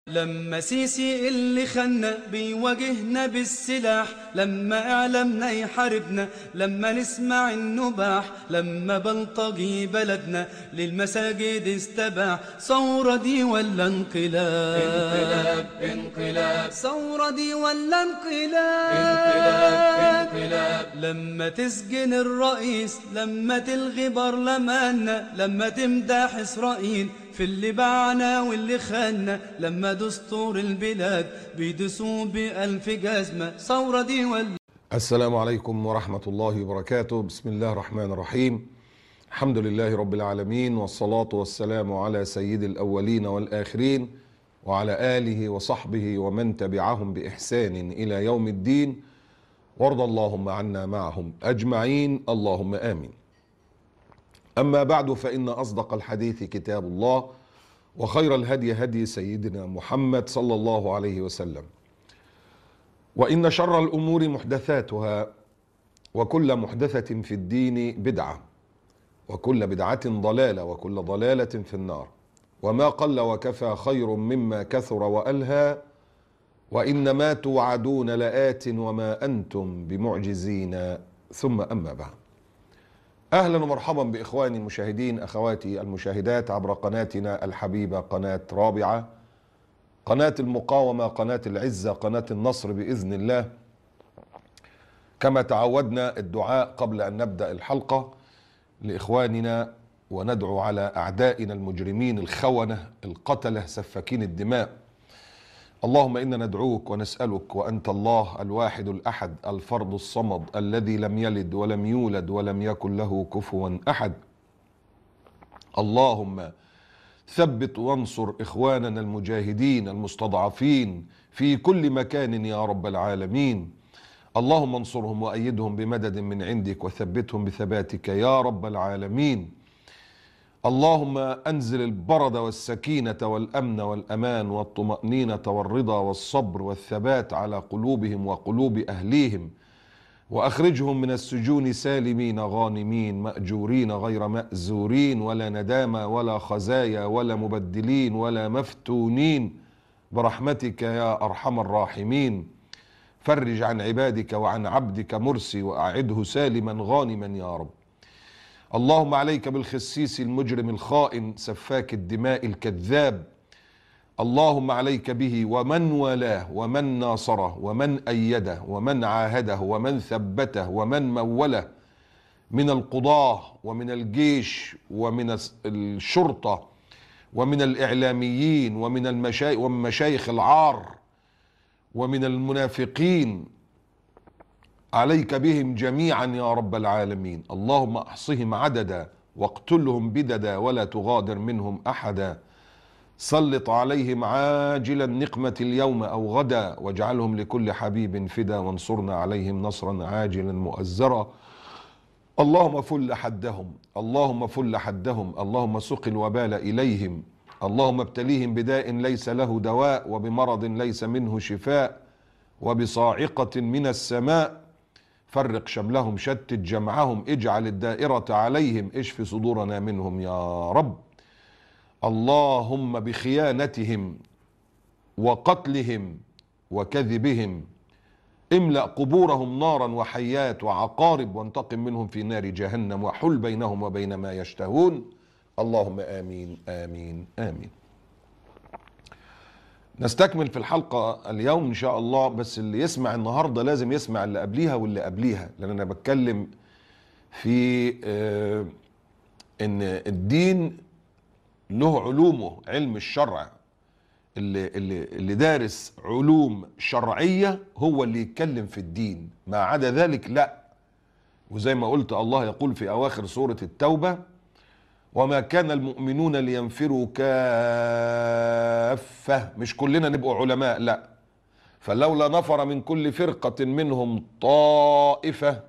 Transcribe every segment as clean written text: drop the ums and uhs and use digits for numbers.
لما سيسي اللي خلنا بيواجهنا بالسلاح، لما اعلامنا يحاربنا، لما نسمع النباح، لما بلطجي بلدنا للمساجد استباح. ثورة دي ولا انقلاب؟ انقلاب انقلاب. ثورة دي ولا انقلاب؟ انقلاب انقلاب. لما تسجن الرئيس، لما تلغي برلماننا، لما تمدح اسرائيل في اللي باعنا واللي خاننا، لما دستور البلاد بيدسوا بألف جزمة. ثورة دي ولا؟ السلام عليكم ورحمة الله وبركاته. بسم الله الرحمن الرحيم. الحمد لله رب العالمين، والصلاة والسلام على سيد الأولين والآخرين وعلى آله وصحبه ومن تبعهم بإحسان إلى يوم الدين، وارض اللهم عنا معهم أجمعين، اللهم آمين. أما بعد، فإن أصدق الحديث كتاب الله، وخير الهدي هدي سيدنا محمد صلى الله عليه وسلم، وإن شر الأمور محدثاتها، وكل محدثة في الدين بدعة، وكل بدعة ضلالة، وكل ضلالة في النار. وما قل وكفى خير مما كثر وألهى، وإنما توعدون لآت وما أنتم بمعجزين. ثم أما بعد، أهلا ومرحبا بإخواني المشاهدين، أخواتي المشاهدات، عبر قناتنا الحبيبة، قناة رابعة، قناة المقاومة، قناة العزة، قناة النصر بإذن الله. كما تعودنا الدعاء قبل أن نبدأ الحلقة لإخواننا، وندعو على أعدائنا المجرمين الخونة القتلة سفاكين الدماء. اللهم إنا ندعوك ونسألك وأنت الله الواحد الأحد الفرد الصمد الذي لم يلد ولم يولد ولم يكن له كفوا أحد. اللهم ثبت وانصر إخواننا المجاهدين المستضعفين في كل مكان يا رب العالمين. اللهم انصرهم وأيدهم بمدد من عندك، وثبتهم بثباتك يا رب العالمين. اللهم أنزل البرد والسكينة والأمن والأمان والطمأنينة والرضا والصبر والثبات على قلوبهم وقلوب أهليهم، وأخرجهم من السجون سالمين غانمين مأجورين غير مأزورين، ولا ندامة ولا خزايا ولا مبدلين ولا مفتونين، برحمتك يا أرحم الراحمين. فرج عن عبادك وعن عبدك مرسي، وأعده سالما غانما يا رب. اللهم عليك بالخسيس المجرم الخائن سفاك الدماء الكذاب. اللهم عليك به ومن والاه ومن ناصره ومن أيده ومن عاهده ومن ثبته ومن موله من القضاة ومن الجيش ومن الشرطة ومن الإعلاميين ومن مشايخ العار ومن المنافقين. عليك بهم جميعا يا رب العالمين. اللهم احصهم عددا واقتلهم بددا ولا تغادر منهم احدا. سلط عليهم عاجلا نقمة اليوم او غدا، واجعلهم لكل حبيب فدا، وانصرنا عليهم نصرا عاجلا مؤزرا. اللهم فل حدهم، اللهم فل حدهم، اللهم سق الوبال اليهم، اللهم ابتليهم بداء ليس له دواء، وبمرض ليس منه شفاء، وبصاعقة من السماء. فرق شملهم، شتت جمعهم، اجعل الدائرة عليهم، اشف صدورنا منهم يا رب. اللهم بخيانتهم وقتلهم وكذبهم املأ قبورهم نارا وحيات وعقارب، وانتقم منهم في نار جهنم، وحل بينهم وبين ما يشتهون. اللهم آمين آمين آمين. نستكمل في الحلقة اليوم إن شاء الله، بس اللي يسمع النهاردة لازم يسمع اللي قبليها واللي قبليها، لأن أنا بتكلم في إن الدين له علومه، علم الشرع. اللي دارس علوم شرعية هو اللي يتكلم في الدين، ما عدا ذلك لا. وزي ما قلت، الله يقول في أواخر سورة التوبة: وما كان المؤمنون لينفروا كافة. مش كلنا نبقوا علماء، لا. فلولا نفر من كل فرقة منهم طائفة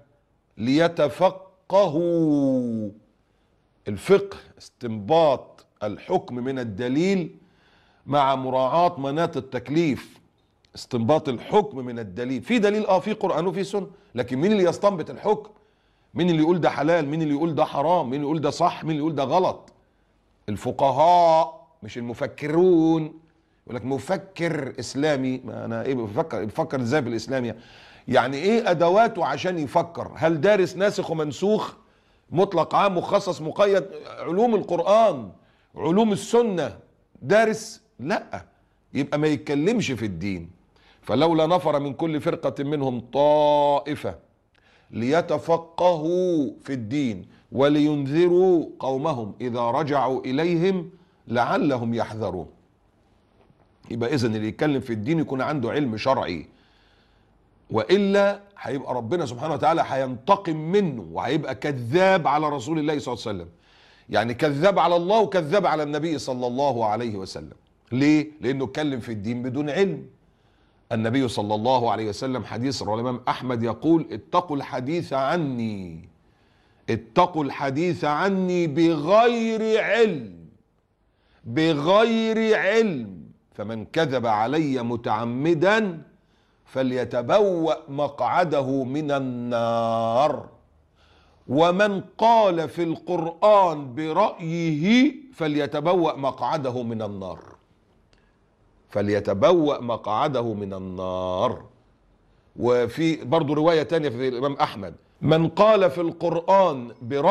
ليتفقهوا. الفقه استنباط الحكم من الدليل مع مراعاة مناط التكليف. استنباط الحكم من الدليل، في دليل في قرآن وفي سنة، لكن مين اللي يستنبط الحكم؟ مين اللي يقول ده حلال؟ مين اللي يقول ده حرام؟ مين اللي يقول ده صح؟ مين اللي يقول ده غلط؟ الفقهاء، مش المفكرون. يقول لك مفكر اسلامي. ما انا ايه بفكر ازاي في الاسلام؟ يعني ايه ادواته عشان يفكر؟ هل دارس ناسخ ومنسوخ، مطلق عام مخصص مقيد، علوم القرآن، علوم السنة دارس؟ لا، يبقى ما يتكلمش في الدين. فلولا نفر من كل فرقة منهم طائفة ليتفقهوا في الدين ولينذروا قومهم إذا رجعوا إليهم لعلهم يحذرون. يبقى إذن اللي يتكلم في الدين يكون عنده علم شرعي، وإلا هيبقى ربنا سبحانه وتعالى هينتقم منه وهيبقى كذاب على رسول الله صلى الله عليه وسلم. يعني كذاب على الله وكذاب على النبي صلى الله عليه وسلم. ليه؟ لأنه اتكلم في الدين بدون علم. النبي صلى الله عليه وسلم حديث رواه الإمام أحمد يقول: اتقوا الحديث عني، اتقوا الحديث عني بغير علم، بغير علم، فمن كذب علي متعمدا فليتبوأ مقعده من النار، ومن قال في القرآن برأيه فليتبوأ مقعده من النار، فليتبوأ مقعده من النار. وفي برضو رواية تانية في الإمام أحمد: من قال في القرآن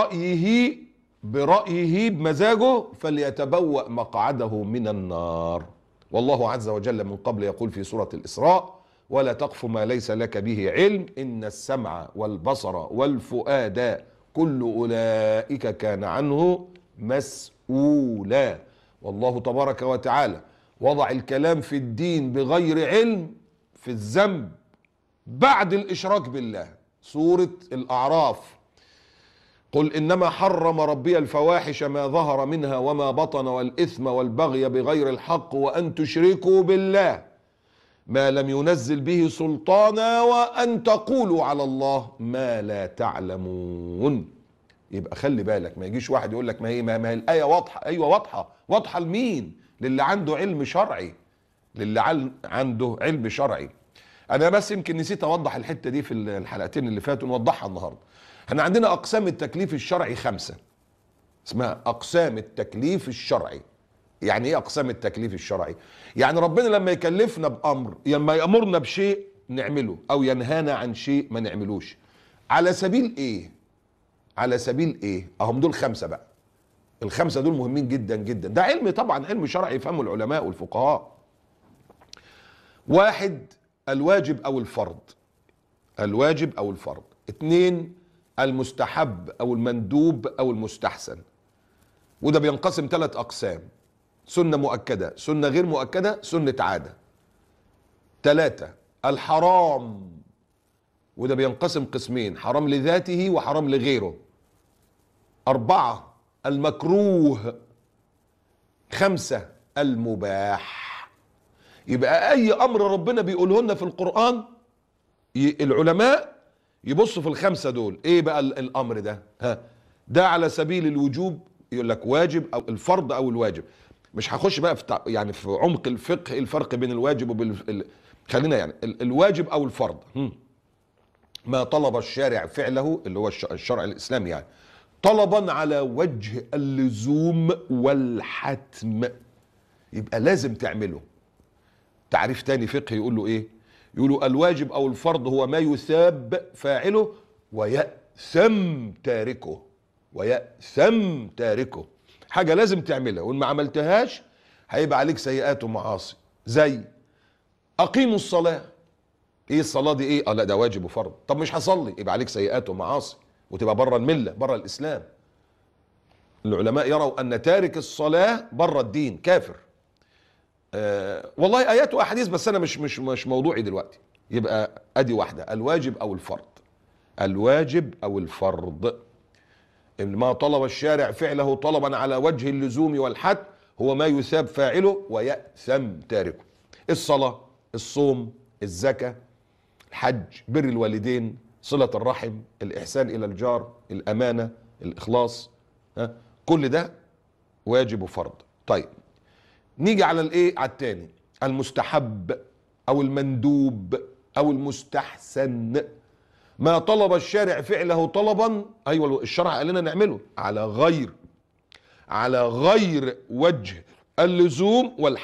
برأيه بمزاجه فليتبوأ مقعده من النار. والله عز وجل من قبل يقول في سورة الإسراء: ولا تقف ما ليس لك به علم إن السمع والبصر والفؤاد كل أولئك كان عنه مسؤولا. والله تبارك وتعالى وضع الكلام في الدين بغير علم في الذنب بعد الإشراك بالله. سورة الأعراف: قل إنما حرم ربي الفواحش ما ظهر منها وما بطن والإثم والبغي بغير الحق وأن تشركوا بالله ما لم ينزل به سلطانا وأن تقولوا على الله ما لا تعلمون. يبقى خلي بالك، ما يجيش واحد يقول لك ما هي الآية واضحة. أيوة واضحة. واضحة لمين؟ للي عنده علم شرعي، للي عنده علم شرعي. أنا بس يمكن نسيت أوضح الحتة دي في الحلقتين اللي فاتوا، نوضحها النهاردة. احنا عندنا أقسام التكليف الشرعي 5، اسمها أقسام التكليف الشرعي. يعني ايه أقسام التكليف الشرعي؟ يعني ربنا لما يكلفنا بأمر، لما يأمرنا بشيء نعمله أو ينهانا عن شيء ما نعملوش، على سبيل ايه؟ على سبيل ايه؟ اهم دول 5 بقى. ال5 دول مهمين جدا جدا. ده علم طبعا، علم شرعي يفهمه العلماء والفقهاء. 1: الواجب أو الفرض، الواجب أو الفرض. 2: المستحب أو المندوب أو المستحسن، وده بينقسم 3 أقسام: سنة مؤكدة، سنة غير مؤكدة، سنة عادة. 3: الحرام، وده بينقسم قسمين: حرام لذاته وحرام لغيره. 4: المكروه. 5: المباح. يبقى أي أمر ربنا بيقوله لنا في القرآن العلماء يبصوا في ال5 دول. ايه بقى الامر ده؟ ده على سبيل الوجوب، يقول لك واجب او الفرض او الواجب. مش هخش بقى في يعني في عمق الفقه الفرق بين الواجب خلينا يعني الواجب او الفرض. ما طلب الشارع فعله، اللي هو الشرع الاسلامي، يعني طلبا على وجه اللزوم والحتم، يبقى لازم تعمله. تعريف تاني فقه يقول له ايه؟ يقولوا الواجب او الفرض هو ما يثاب فاعله ويأثم تاركه، ويأثم تاركه. حاجة لازم تعملها وان ما عملتهاش هيبقى عليك سيئات ومعاصي. زي اقيموا الصلاة. ايه الصلاة دي؟ ايه؟ لا ده واجب وفرض. طب مش هصلي، يبقى عليك سيئات ومعاصي وتبقى بره الملة، بره الاسلام. العلماء يروا ان تارك الصلاة بره الدين كافر. والله ايات واحاديث، بس انا مش موضوعي دلوقتي. يبقى ادي واحده: الواجب او الفرض. الواجب او الفرض ما طلب الشارع فعله طلبا على وجه اللزوم والحد هو ما يثاب فاعله ويأثم تاركه. الصلاه، الصوم، الزكاه، الحج، بر الوالدين، صله الرحم، الاحسان الى الجار، الامانه، الاخلاص، كل ده واجب وفرض. طيب نيجي على الايه؟ على التاني: المستحب او المندوب او المستحسن. ما طلب الشارع فعله طلبا، ايوه الشرع قال لنا نعمله على غير وجه اللزوم والحتم.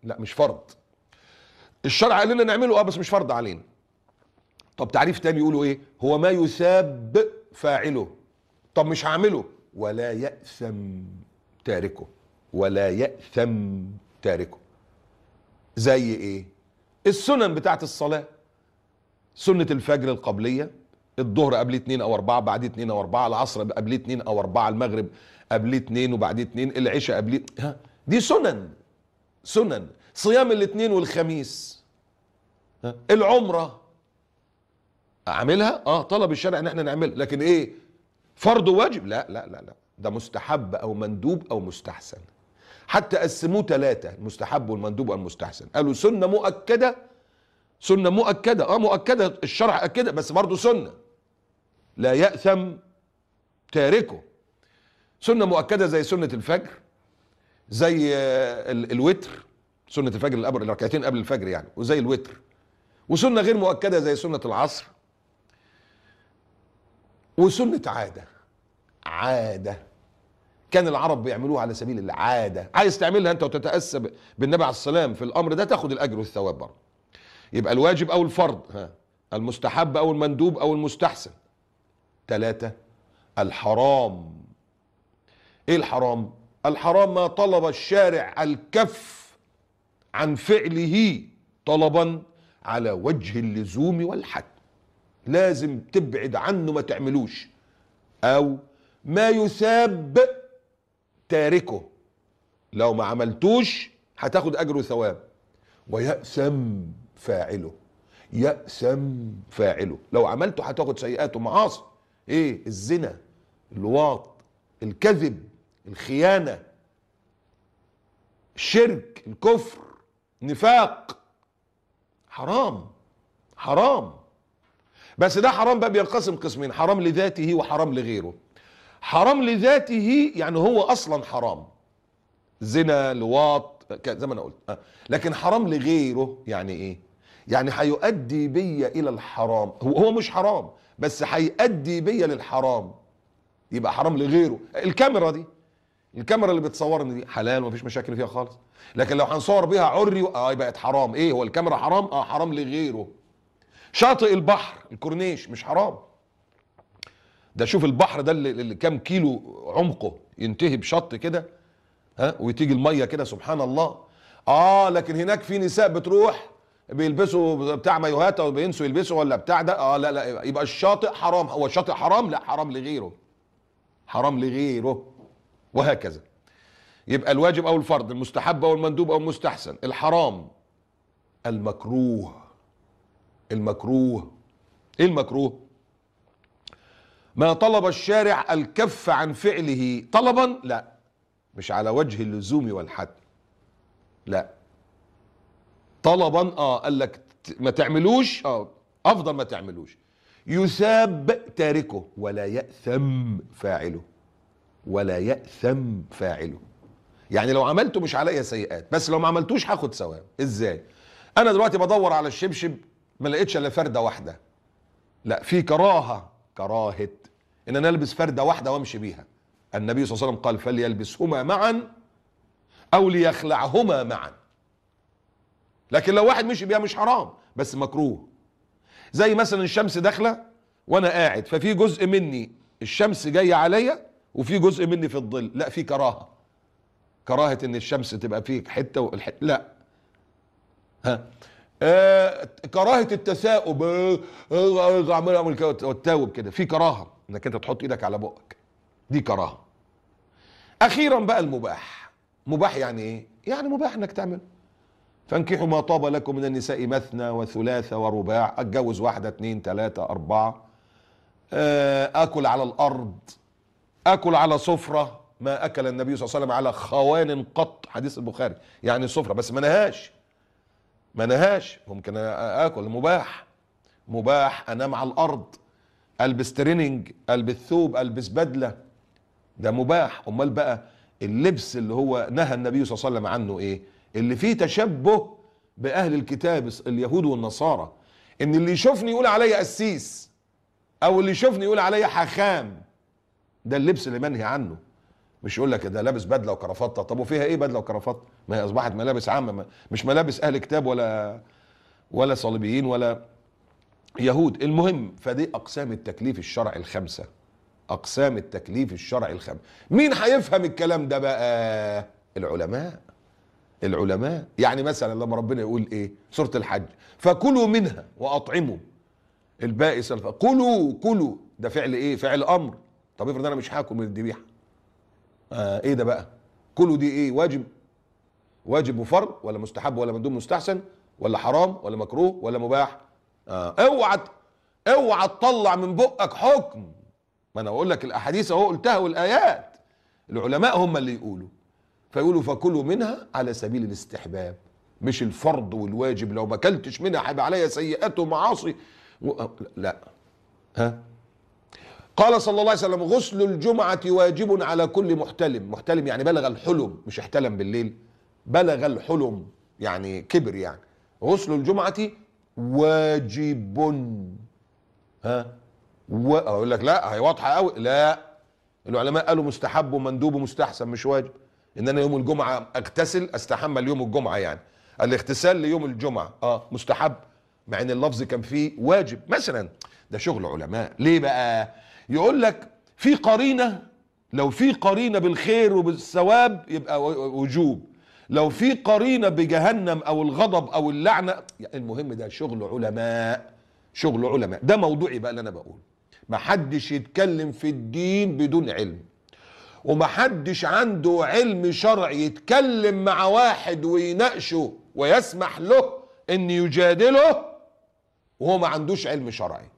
لا مش فرض. الشرع قال لنا نعمله بس مش فرض علينا. طب تعريف تاني يقولوا ايه؟ هو ما يثاب فاعله. طب مش هعمله ولا يأثم تاركه، ولا يأثم تاركه. زي ايه؟ السنن بتاعت الصلاة، سنة الفجر القبلية، الظهر قبل 2 أو 4، بعد 2 أو 4، العصر قبل 2 أو 4، المغرب قبل 2 وبعد 2، العشاء قبل، دي سنن. سنن. صيام الاثنين والخميس، العمرة اعملها، طلب الشرع ان احنا نعملها، لكن ايه فرض واجب؟ لا لا لا لا، ده مستحب او مندوب او مستحسن. حتى قسموه 3، المستحب والمندوب والمستحسن. قالوا سنة مؤكدة، سنة مؤكدة، مؤكدة الشرع أكدها، بس برضه سنة لا يأثم تاركه. سنة مؤكدة زي سنة الفجر، زي الوتر، سنة الفجر الركعتين قبل الفجر يعني، وزي الوتر. وسنة غير مؤكدة زي سنة العصر. وسنة عادة كان العرب بيعملوها على سبيل العادة، عايز تعملها انت وتتأسى بالنبي عليه السلام في الامر ده، تاخد الاجر والثواب برضه. يبقى الواجب او الفرض، المستحب او المندوب او المستحسن. 3 الحرام. ايه الحرام؟ الحرام ما طلب الشارع الكف عن فعله طلبا على وجه اللزوم والحد، لازم تبعد عنه ما تعملوش. او ما يثاب تاركه، لو ما عملتوش هتاخد اجر وثواب. ويأثم فاعله، يأثم فاعله، لو عملته هتاخد سيئات ومعاصي. ايه؟ الزنا، اللواط، الكذب، الخيانة، الشرك، الكفر، نفاق. حرام، حرام. بس ده حرام بقى بينقسم قسمين، حرام لذاته وحرام لغيره. حرام لذاته يعني هو اصلا حرام، زنا، لواط، زي ما انا قلت. لكن حرام لغيره يعني ايه؟ يعني هيؤدي بيا الى الحرام، هو مش حرام بس هيؤدي بيا للحرام، يبقى حرام لغيره. الكاميرا دي، الكاميرا اللي بتصورني دي حلال ومفيش مشاكل فيها خالص، لكن لو هنصور بيها عري يبقى حرام. ايه هو الكاميرا حرام؟ حرام لغيره. شاطئ البحر، الكورنيش، مش حرام. ده شوف البحر ده اللي كام كيلو عمقه، ينتهي بشط كده، وتيجي الميه كده، سبحان الله. لكن هناك في نساء بتروح بيلبسوا بتاع مايوهات او بينسوا يلبسوا ولا بتاع ده، لا لا، يبقى الشاطئ حرام. هو الشاطئ حرام؟ لا، حرام لغيره، حرام لغيره، وهكذا. يبقى الواجب او الفرض، المستحب او المندوب او المستحسن. الحرام، المكروه. المكروه، ايه المكروه؟ ما طلب الشارع الكف عن فعله طلبا، لا مش على وجه اللزوم والحد، لا طلبا. قال لك ما تعملوش، افضل ما تعملوش. يثاب تاركه ولا يأثم فاعله، ولا يأثم فاعله. يعني لو عملته مش عليا سيئات، بس لو ما عملتوش هاخد ثواب. ازاي؟ انا دلوقتي بدور على الشبشب ما لقيتش الا فرده واحده، لا، في كراهه ان انا البس فرده واحده وامشي بيها. النبي صلى الله عليه وسلم قال فليلبسهما معا او ليخلعهما معا. لكن لو واحد مشي بيها مش حرام بس مكروه. زي مثلا الشمس داخله وانا قاعد، ففي جزء مني الشمس جايه عليا وفي جزء مني في الظل، لا، في كراهه ان الشمس تبقى فيك حته والحته، لا. كراهه التثاؤب، اعمل كده وتتاوب كده، في كراهه انك انت تحط ايدك على بقك، دي كراهه. اخيرا بقى المباح. مباح يعني ايه؟ يعني مباح انك تعمل. فانكحوا ما طاب لكم من النساء مثنى وثلاث ورباع، اتجوز 1 2 3 4، اكل على الارض، اكل على سفره، ما اكل النبي صلى الله عليه وسلم على خوان قط، حديث البخاري. يعني سفره بس ما نهاش، ممكن اكل، مباح انام على الارض، البس تريننج، البس ثوب، البس بدله، ده مباح. امال بقى اللبس اللي هو نهى النبي صلى الله عليه وسلم عنه ايه؟ اللي فيه تشبه باهل الكتاب اليهود والنصارى، ان اللي يشوفني يقول عليا قسيس، او اللي يشوفني يقول عليا حاخام، ده اللبس اللي منهي عنه. مش يقول لك ده لابس بدله وكرافته. طب وفيها ايه بدله وكرافته؟ ما هي اصبحت ملابس عامه، مش ملابس اهل كتاب ولا صليبيين ولا يهود. المهم، فدي اقسام التكليف الشرعي الخمسه. اقسام التكليف الشرعي الخمسه. مين هيفهم الكلام ده بقى؟ العلماء. العلماء. يعني مثلا لما ربنا يقول ايه؟ سوره الحج، فكلوا منها واطعموا البائس كلوا ده فعل ايه؟ فعل امر. طب افرض انا مش هاكل من الذبيحه، ايه ده بقى؟ كلوا دي ايه؟ واجب وفرض ولا مستحب ولا مندوب مستحسن ولا حرام ولا مكروه ولا مباح؟ اوعى تطلع من بقك حكم. ما انا اقول لك الاحاديث اهو قلتها والايات. العلماء هم اللي يقولوا، فيقولوا فكلوا منها على سبيل الاستحباب، مش الفرض والواجب. لو ما اكلتش منها هيبقى عليا سيئات ومعاصي لا. قال صلى الله عليه وسلم غسل الجمعة واجب على كل محتلم. محتلم يعني بلغ الحلم، مش احتلم بالليل، بلغ الحلم يعني كبر. يعني غسل الجمعة واجب. اقول لك لا، هي واضحة قوي. لا، العلماء قالوا مستحب ومندوب ومستحسن، مش واجب. ان انا يوم الجمعة اغتسل، استحمى ليوم الجمعة، يعني الاغتسال ليوم الجمعة مستحب، مع ان اللفظ كان فيه واجب مثلا. ده شغل علماء. ليه بقى؟ يقول لك في قرينة، لو في قرينة بالخير وبالثواب يبقى وجوب، لو في قرينة بجهنم او الغضب او اللعنة. المهم ده شغل علماء، شغل علماء. ده موضوعي بقى اللي انا بقول. محدش يتكلم في الدين بدون علم، ومحدش عنده علم شرعي يتكلم مع واحد ويناقشه ويسمح له ان يجادله وهو ما عندوش علم شرعي.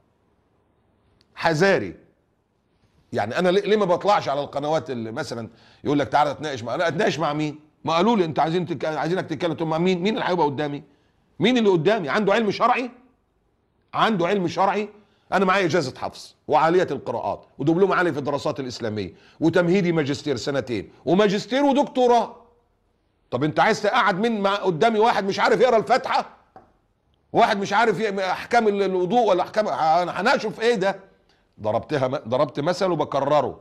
حذاري. يعني انا ليه ما بطلعش على القنوات اللي مثلا يقول لك تعالى اتناقش مع، انا اتناقش مع مين؟ ما قالوا لي انت عايزينك تتكلم. طب مع مين؟ مين اللي هيبقى قدامي؟ مين اللي قدامي عنده علم شرعي؟ عنده علم شرعي. انا معايا اجازه حفظ وعاليه القراءات ودبلوم عالي في الدراسات الاسلاميه وتمهيدي ماجستير 2 وماجستير ودكتوراه. طب انت عايز تقعد مين مع قدامي؟ واحد مش عارف يقرا الفاتحه، واحد مش عارف احكام الوضوء ولا احكام، انا هناقشه في ايه ده؟ ضربت مثل وبكرره،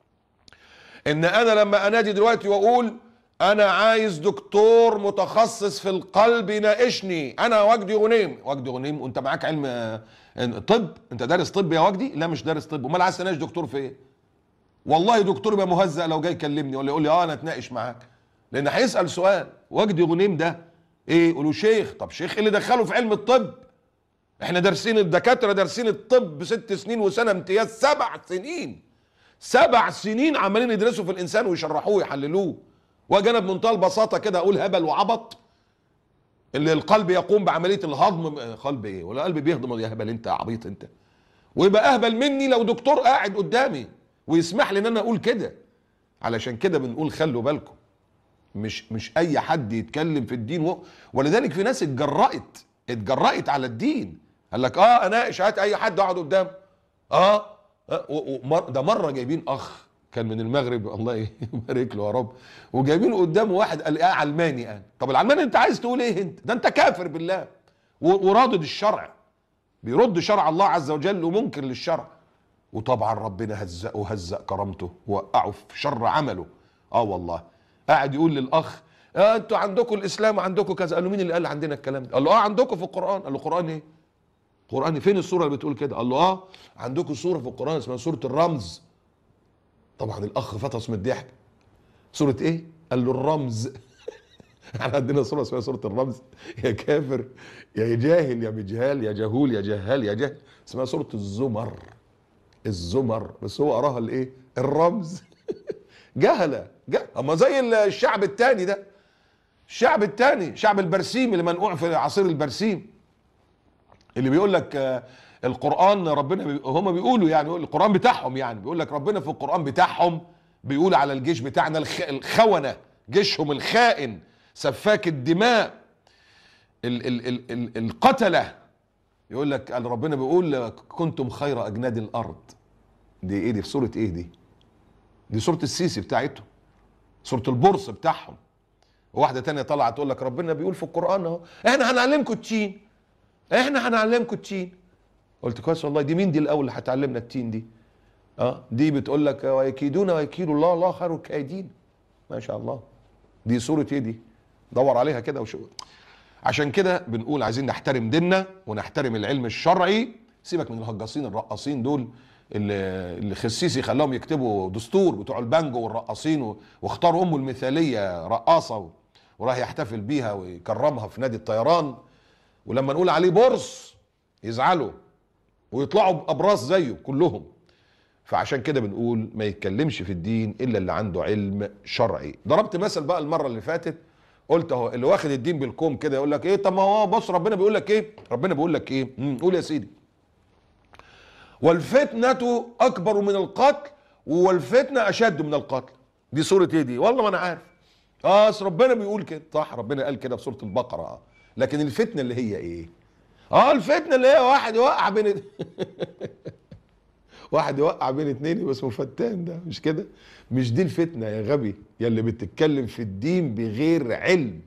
ان انا لما انادي دلوقتي واقول انا عايز دكتور متخصص في القلب يناقشني، انا وجدي غنيم. وجدي غنيم وانت معاك علم طب؟ انت دارس طب يا وجدي؟ لا مش دارس طب. امال عايز تناقش دكتور في ايه؟ والله دكتور يبقى مهزأ لو جاي يكلمني ولا يقول لي انا اتناقش معاك، لان هيسأل سؤال. وجدي غنيم ده ايه؟ يقولوا شيخ. طب شيخ ايه اللي دخله في علم الطب؟ احنا دارسين، الدكاتره دارسين الطب 6 سنين وسنه امتياز، 7 سنين. 7 سنين عمالين يدرسوا في الانسان ويشرحوه ويحللوه. واجي انا بمنتهى البساطه كده اقول هبل وعبط؟ اللي القلب يقوم بعمليه الهضم. قلب ايه ولا قلب بيهضم؟ يا هبل انت، عبيط انت. ويبقى اهبل مني لو دكتور قاعد قدامي ويسمح لي ان انا اقول كده. علشان كده بنقول خلوا بالكم، مش اي حد يتكلم في الدين ولذلك في ناس اتجرأت على الدين. قال لك اناقش، هات اي حد اقعد قدامه. ده مره جايبين اخ كان من المغرب، الله يبارك له يا رب، وجايبين قدامه واحد قال علماني. طب العلماني انت عايز تقول ايه؟ انت ده انت كافر بالله ورادد الشرع، بيرد شرع الله عز وجل ومنكر للشرع. وطبعا ربنا هزقه وهزق كرامته ووقعه في شر عمله. والله قاعد يقول للاخ انتوا عندكم الاسلام وعندكم كذا. قال له مين اللي قال عندنا الكلام ده؟ قال له عندكم في القران. قال له قران ايه؟ قران فين السوره اللي بتقول كده؟ قال له عندكم سوره في القران اسمها سوره الرمز. طبعا الاخ فطس من الضحك. سوره ايه؟ قال له الرمز. احنا عندنا سوره اسمها سوره الرمز؟ يا كافر يا جاهل يا مجهال يا جهول يا جهال يا جهل، اسمها سوره الزمر. الزمر، بس هو قراها الايه؟ الرمز. جهله. اما زي الشعب التاني ده، الشعب التاني شعب البرسيم اللي منقوع في عصير البرسيم، اللي بيقول لك القرآن ربنا هم بيقولوا يعني القرآن بتاعهم، يعني بيقول لك ربنا في القرآن بتاعهم بيقول على الجيش بتاعنا الخونة، جيشهم الخائن سفاك الدماء القتلة. يقول لك ربنا بيقول كنتم خير أجناد الأرض. دي ايه دي؟ في سورة ايه دي؟ دي سورة السيسي بتاعتهم، سورة البورصة بتاعهم. وواحدة تانية طلعت تقول لك ربنا بيقول في القرآن اهو احنا هنعلمكم التين، احنا هنعلمكم التين. قلت كويس والله. دي مين دي الاول اللي هتعلمنا التين دي؟ دي بتقول لك ويكيدون ويكيد الله، الله خير الكائدين. ما شاء الله. دي سورة ايه دي؟ دور عليها كده وشو. عشان كده بنقول عايزين نحترم ديننا ونحترم العلم الشرعي. سيبك من الهجاصين الرقاصين دول اللي خسيسي خلاهم يكتبوا دستور بتوع البانجو والرقاصين، واختاروا امه المثاليه رقاصه وراح يحتفل بيها ويكرمها في نادي الطيران، ولما نقول عليه بورس يزعلوا ويطلعوا بابراس زيه كلهم. فعشان كده بنقول ما يتكلمش في الدين الا اللي عنده علم شرعي. ضربت مثل بقى المره اللي فاتت، قلت اهو اللي واخد الدين بالكوم كده يقول لك ايه، طب ما هو بص ربنا بيقول لك ايه، ربنا بيقول لك ايه، قول يا سيدي. والفتنة اكبر من القتل والفتنة اشد من القتل. دي سورة ايه دي؟ والله ما انا عارف. اصل ربنا بيقول كده، صح، ربنا قال كده في سورة البقرة. لكن الفتنة اللي هي ايه؟ الفتنة اللي هي واحد يوقع بين واحد يوقع بين اتنين يبقى اسمه فتان، ده مش كده؟ مش دي الفتنة يا غبي يا اللي بتتكلم في الدين بغير علم.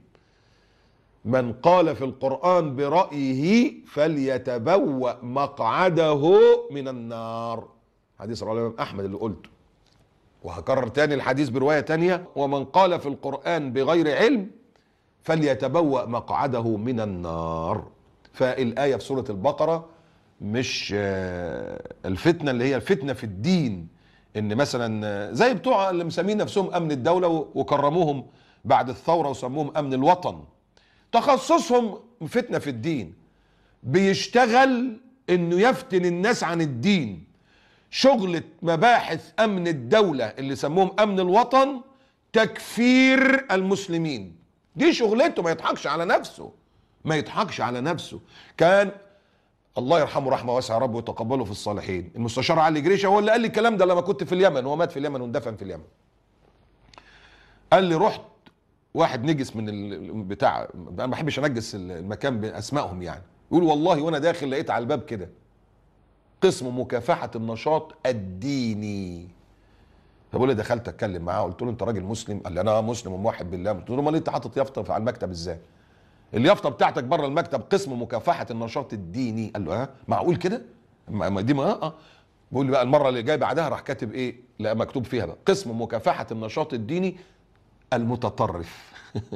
من قال في القرآن برأيه فليتبوأ مقعده من النار. حديث رواه الإمام أحمد اللي قلته، وهكرر تاني الحديث برواية تانية، ومن قال في القرآن بغير علم فليتبوأ مقعده من النار. فالآية في سورة البقرة مش الفتنة اللي هي الفتنة في الدين، ان مثلا زي بتوع اللي مسمين نفسهم امن الدولة وكرموهم بعد الثورة وسموهم امن الوطن، تخصصهم فتنة في الدين، بيشتغل انه يفتن الناس عن الدين. شغلة مباحث امن الدولة اللي سموهم امن الوطن تكفير المسلمين، دي شغلته. ما يضحكش على نفسه، ما يضحكش على نفسه. كان الله يرحمه رحمه واسعه يا رب ويتقبله في الصالحين، المستشار علي جريشه هو اللي قال لي الكلام ده لما كنت في اليمن، هو مات في اليمن واندفن في اليمن. قال لي رحت واحد نجس من بتاع، انا ما بحبش انجس المكان باسمائهم يعني، يقول والله وانا داخل لقيت على الباب كده قسم مكافحه النشاط الديني. فبقول لي دخلت اتكلم معاه، قلت له انت راجل مسلم؟ قال لي انا مسلم وموحد بالله. قلت له امال انت حاطط يافطه على المكتب ازاي؟ اليافطه بتاعتك بره المكتب قسم مكافحه النشاط الديني. قال له معقول كده؟ ما دي ما بيقول لي بقى المره اللي جايه بعدها راح كاتب ايه؟ لا مكتوب فيها بقى قسم مكافحه النشاط الديني المتطرف.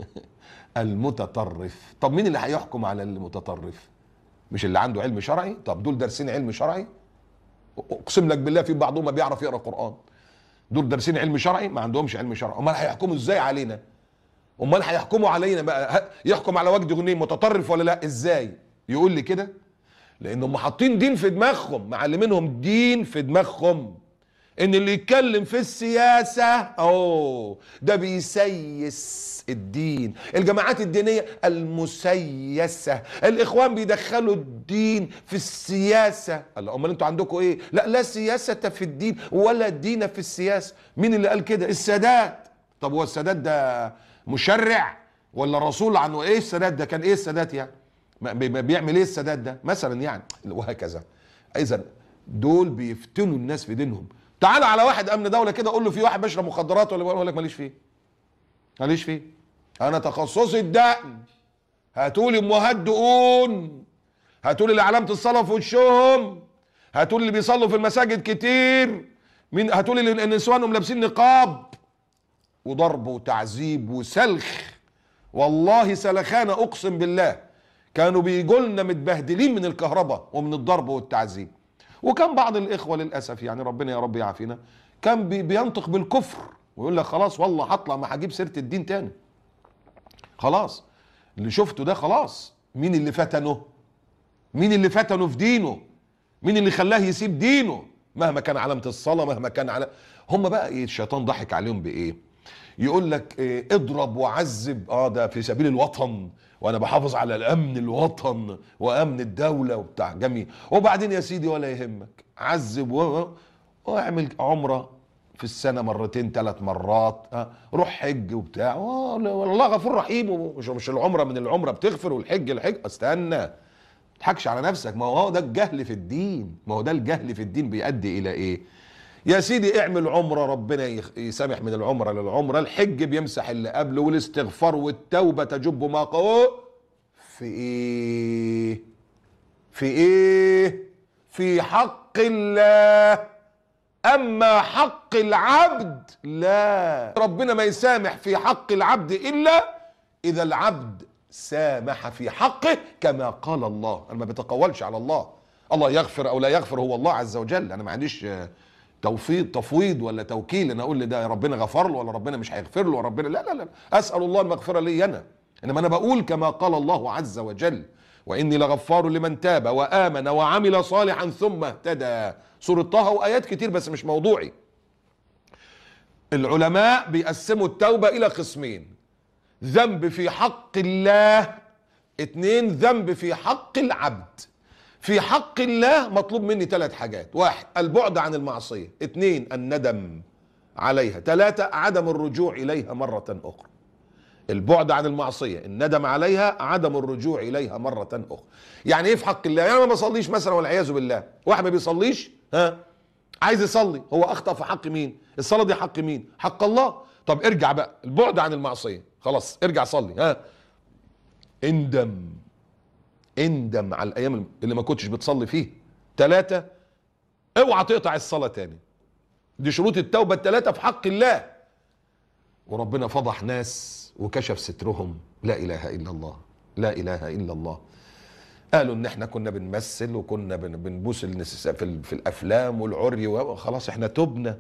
المتطرف. طب مين اللي هيحكم على المتطرف؟ مش اللي عنده علم شرعي؟ طب دول دارسين علم شرعي؟ اقسم لك بالله في بعضهم ما بيعرف يقرا قران. دول دارسين علم شرعي؟ ما عندهمش علم شرعي. امال هيحكموا ازاي علينا؟ امال هيحكموا علينا بقى؟ يحكم على وجد غنيم متطرف ولا لا؟ ازاي يقول لي كده؟ لانهم حاطين دين في دماغهم، معلمينهم دين في دماغهم، ان اللي يتكلم في السياسة ده بيسيس الدين. الجماعات الدينية المسيسة، الاخوان بيدخلوا الدين في السياسة. امال انتوا عندكم ايه؟ لا سياسة في الدين ولا دين في السياسة. مين اللي قال كده؟ السادات. طب هو السادات ده مشرع ولا رسول عنه؟ ايه السادات ده؟ كان ايه السادات يعني؟ بيعمل ايه السادات ده مثلا يعني؟ وهكذا. اذا دول بيفتنوا الناس في دينهم. تعال على واحد امن دوله كده قول له في واحد بيشرب مخدرات ولا بيقول لك ماليش فيه، ماليش فيه، انا تخصصي الدقن. هاتولي امهات دقون، هاتولي اللي علامه الصلاه في وشهم، هاتولي اللي بيصلوا في المساجد كتير، مين؟ هاتولي النسوان لابسين نقاب، وضرب وتعذيب وسلخ. والله سلخانه اقسم بالله، كانوا بيجوا لنا متبهدلين من الكهرباء ومن الضرب والتعذيب. وكان بعض الاخوه للاسف يعني ربنا يا رب يعافينا كان بينطق بالكفر ويقول لك خلاص والله هطلع ما هجيب سيره الدين تاني. خلاص اللي شفته ده خلاص. مين اللي فتنه؟ مين اللي فتنه في دينه؟ مين اللي خلاه يسيب دينه مهما كان علامه الصلاه، مهما كان على هم بقى ايه؟ الشيطان ضحك عليهم بايه؟ يقول لك إيه؟ اضرب وعذب. ده في سبيل الوطن وانا بحافظ على الامن الوطن وامن الدوله وبتاع جميل. وبعدين يا سيدي ولا يهمك عذب واعمل عمره في السنه مرتين 3 مرات، روح حج وبتاع، والله غفور رحيم. مش العمره من العمره بتغفر والحج استنى، ما تضحكش على نفسك. ما هو ده الجهل في الدين، ما هو ده الجهل في الدين بيؤدي الى ايه؟ يا سيدي اعمل عمره ربنا يسامح من العمره للعمره، الحج بيمسح اللي قبله، والاستغفار والتوبه تجب ما قوه. في ايه؟ في ايه؟ في حق الله. اما حق العبد لا، ربنا ما يسامح في حق العبد الا اذا العبد سامح في حقه كما قال الله. انا ما بتقولش على الله، الله يغفر او لا يغفر هو الله عز وجل. انا ما عنديش تفويض ولا توكيل انا اقول ده ربنا غفر له ولا ربنا مش هيغفر له ولا ربنا لا، اسال الله المغفره لي انا، انما انا بقول كما قال الله عز وجل واني لغفار لمن تاب وامن وعمل صالحا ثم اهتدى. سوره طه وايات كتير بس مش موضوعي. العلماء بيقسموا التوبه الى قسمين: ذنب في حق الله، 2 ذنب في حق العبد. في حق الله مطلوب مني 3 حاجات: 1 البعد عن المعصية، 2 الندم عليها، 3 عدم الرجوع إليها مرة أخرى. البعد عن المعصية، الندم عليها، عدم الرجوع إليها مرة أخرى. يعني إيه في حق الله؟ يعني ما بصليش مثلا والعياذ بالله، واحد ما بيصليش عايز يصلي، هو أخطأ في حق مين؟ الصلاة دي حق مين؟ حق الله. طب ارجع بقى، البعد عن المعصية، خلاص ارجع صلي، اندم على الايام اللي ما كنتش بتصلي فيها. 3 اوعى تقطع الصلاة تاني. دي شروط التوبة ال3 في حق الله. وربنا فضح ناس وكشف سترهم، لا اله الا الله، لا اله الا الله. قالوا ان احنا كنا بنمثل وكنا بنبوس النساء في الافلام والعري، وخلاص احنا تبنا.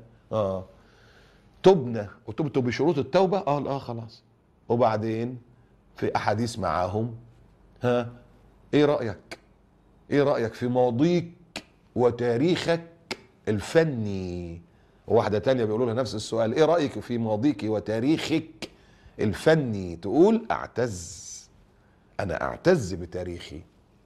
تبنا وتبتوا بشروط التوبة. خلاص. وبعدين في احاديث معاهم، ايه رأيك؟ ايه رأيك في ماضيك وتاريخك الفني؟ وواحدة تانية بيقولوا لها نفس السؤال: ايه رأيك في ماضيك وتاريخك الفني؟ تقول اعتز، انا اعتز بتاريخي.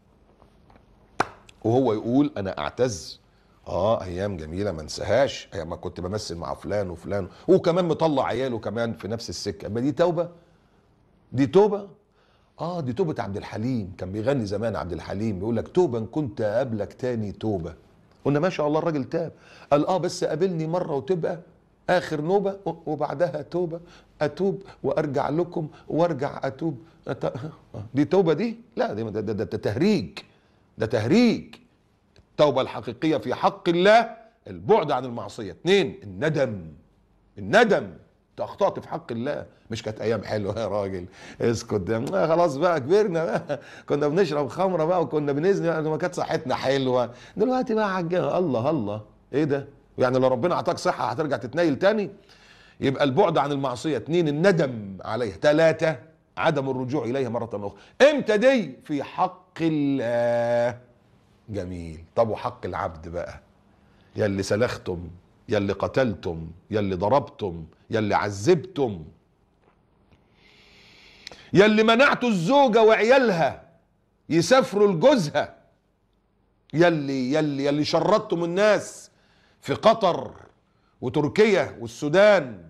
وهو يقول انا اعتز، ايام جميلة ما انساهاش، ايام ما كنت بمثل مع فلان وفلان، وكمان مطلع عياله كمان في نفس السكة. ما دي توبة؟ دي توبة؟ دي توبة عبد الحليم. كان بيغني زمان عبد الحليم بيقول لك: توبة كنت اقابلك تاني توبة. قلنا ما شاء الله الراجل تاب. قال بس قابلني مرة وتبقى اخر نوبة، وبعدها توبة، اتوب وارجع لكم وارجع اتوب. دي توبة دي؟ لا، ده تهريج، ده تهريج. التوبة الحقيقية في حق الله البعد عن المعصية. 2 الندم. اخطأت في حق الله، مش كانت ايام حلوه يا راجل، اسكت خلاص بقى كبرنا بقى، كنا بنشرب خمره بقى وكنا بنزني، ما كانت صحتنا حلوه. دلوقتي بقى عجله، الله ايه ده؟ يعني لو ربنا اعطاك صحه هترجع تتنيل تاني؟ يبقى البعد عن المعصيه. 2 الندم عليها. 3 عدم الرجوع اليها مره اخرى. امتى دي؟ في حق الله. جميل. طب وحق العبد بقى؟ يا اللي سلختم، يا اللي قتلتم، يا اللي ضربتم، يا اللي عذبتم، يا اللي منعتوا الزوجة وعيالها يسافروا لجوزها، يا اللي شردتم الناس في قطر وتركيا والسودان،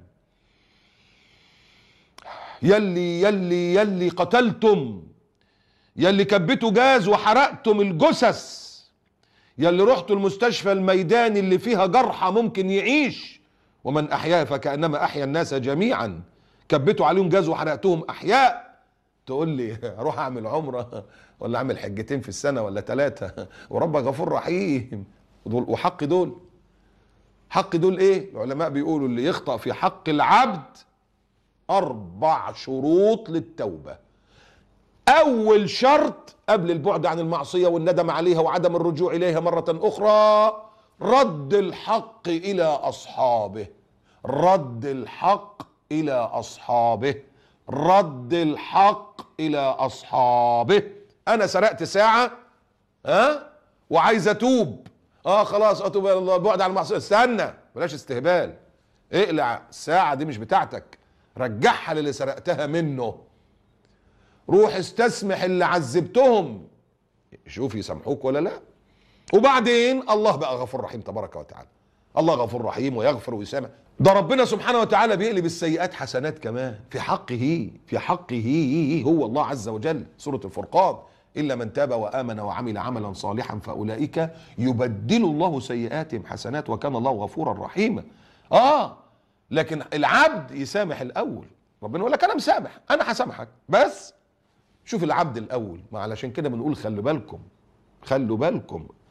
يا اللي قتلتم، يا اللي كبتوا جاز وحرقتم الجثث، يا اللي رحتوا المستشفى الميداني اللي فيها جرحى ممكن يعيش، ومن احياها فكأنما احيا الناس جميعا، كبتوا عليهم جاز وحرقتهم احياء. تقول لي اروح اعمل عمره ولا اعمل حجتين في السنه ولا 3 وربك غفور رحيم. وحق دول، حق دول ايه؟ العلماء بيقولوا اللي يخطأ في حق العبد 4 شروط للتوبه. اول شرط قبل البعد عن المعصيه والندم عليها وعدم الرجوع اليها مره اخرى: رد الحق الى اصحابه. رد الحق الى اصحابه. رد الحق الى اصحابه. انا سرقت ساعه وعايز اتوب، خلاص اتوب الى الله، بعد عن المعصيه. استنى، بلاش استهبال، اقلع الساعه دي، مش بتاعتك، رجعها للي سرقتها منه. روح استسمح اللي عذبتهم، شوف يسامحوك ولا لا. وبعدين الله بقى غفور رحيم تبارك وتعالى. الله غفور رحيم ويغفر ويسامح. ده ربنا سبحانه وتعالى بيقلب السيئات حسنات كمان في حقه، في حقه هو الله عز وجل. سورة الفرقان: إلا من تاب وآمن وعمل عملا صالحا فأولئك يبدل الله سيئاتهم حسنات وكان الله غفورا رحيما. لكن العبد يسامح الأول. ربنا يقول لك أنا مسامح، أنا هسامحك، بس شوف العبد الأول. ما علشان كده بنقول خلوا بالكم، خلوا بالكم.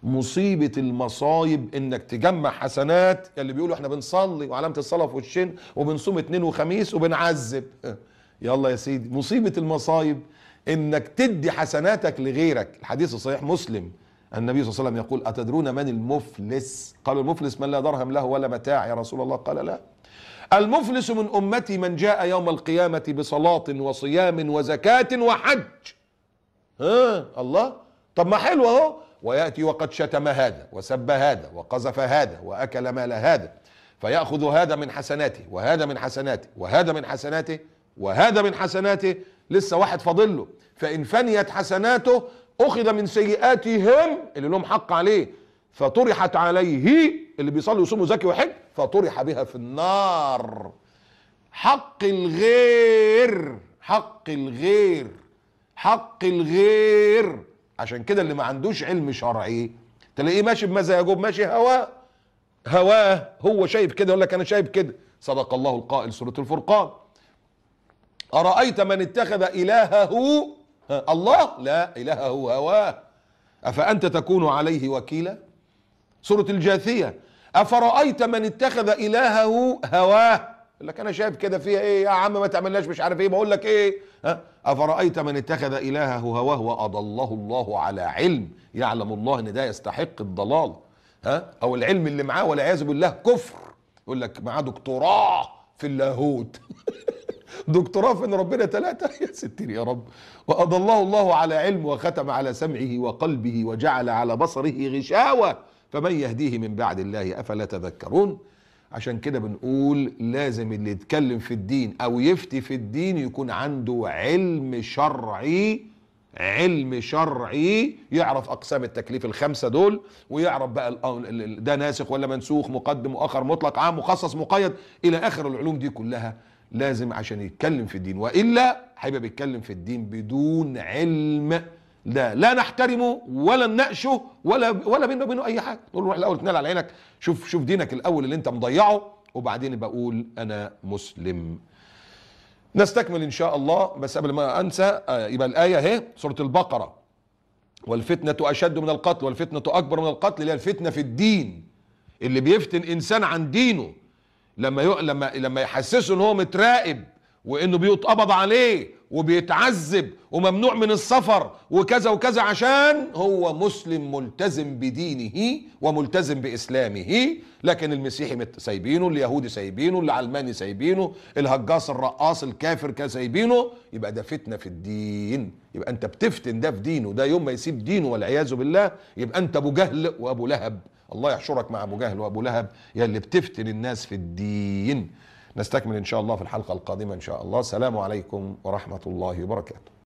مصيبة المصايب انك تجمع حسنات اللي بيقولوا احنا بنصلي وعلامة الصلاة في وشنا وبنصوم اثنين وخميس وبنعذب. يلا يا سيدي، مصيبة المصايب انك تدي حسناتك لغيرك. الحديث الصحيح مسلم، النبي صلى الله عليه وسلم يقول: أتدرون من المفلس؟ قالوا: المفلس من لا درهم له ولا متاع يا رسول الله. قال: لا، المفلس من أمتي من جاء يوم القيامة بصلاة وصيام وزكاة وحج. الله، طب ما حلو اهو. ويأتي وقد شتم هذا وسب هذا وقذف هذا وأكل مال هذا، فيأخذ هذا من حسناته وهذا من حسناته وهذا من حسناته وهذا من حسناته، لسه واحد فاضل له. فإن فنيت حسناته أخذ من سيئاتهم اللي لهم حق عليه، فطرحت عليه اللي بيصلي ويصوم ويزكي ويحج، فطرح بها في النار. حق الغير، حق الغير، حق الغير. عشان كده اللي ما عندوش علم شرعي تلاقيه ماشي بمزاجه، ماشي هواه، هو شايف كده يقول لك انا شايف كده. صدق الله القائل سورة الفرقان: أرأيت من اتخذ إلهه الله لا إلهه هواه أفأنت تكون عليه وكيلا. سورة الجاثية: أفرأيت من اتخذ إلهه هواه. يقول لك أنا شايف كده، فيها إيه يا عم؟ ما تعملناش مش عارف إيه. بقول لك إيه، أفرأيت من اتخذ إلهه هواه وأضله الله على علم. يعلم الله إن ده يستحق الضلال، أو العلم اللي معاه والعياذ بالله كفر. يقول لك معاه دكتوراه في اللاهوت دكتوراه في ان ربنا ثلاثة، يا ستير يا رب. وأضله الله على علم وختم على سمعه وقلبه وجعل على بصره غشاوة فمن يهديه من بعد الله أفلا تذكرون. عشان كده بنقول لازم اللي يتكلم في الدين أو يفتي في الدين يكون عنده علم شرعي، علم شرعي، يعرف أقسام التكليف الخمسة دول، ويعرف بقى ده ناسخ ولا منسوخ، مقدم مؤخر، مطلق، عام، مخصص، مقيد، إلى آخر العلوم دي كلها لازم عشان يتكلم في الدين. وإلا هيبقى بيتكلم في الدين بدون علم، لا نحترمه ولا نناقشه ولا بينه وبينه أي حاجة. نقول له روح الأول تنال على عينك، شوف دينك الأول اللي أنت مضيعه، وبعدين بقول أنا مسلم. نستكمل إن شاء الله، بس قبل ما أنسى يبقى الآية اهي سورة البقرة: والفتنة أشد من القتل والفتنة أكبر من القتل، اللي هي الفتنة في الدين. اللي بيفتن إنسان عن دينه لما يحسسه ان هو متراقب وانه بيتقبض عليه وبيتعذب وممنوع من السفر وكذا وكذا، عشان هو مسلم ملتزم بدينه وملتزم باسلامه، لكن المسيحي سايبينه، اليهودي سايبينه، العلماني سايبينه، الهجاص الرقاص الكافر سايبينه، يبقى ده فتنة في الدين. يبقى انت بتفتن ده في دينه، ده يوم ما يسيب دينه والعياذ بالله يبقى انت ابو جهل وابو لهب. الله يحشرك مع ابو جهل وابو لهب يا اللي بتفتن الناس في الدين. نستكمل ان شاء الله في الحلقة القادمة ان شاء الله. السلام عليكم ورحمة الله وبركاته.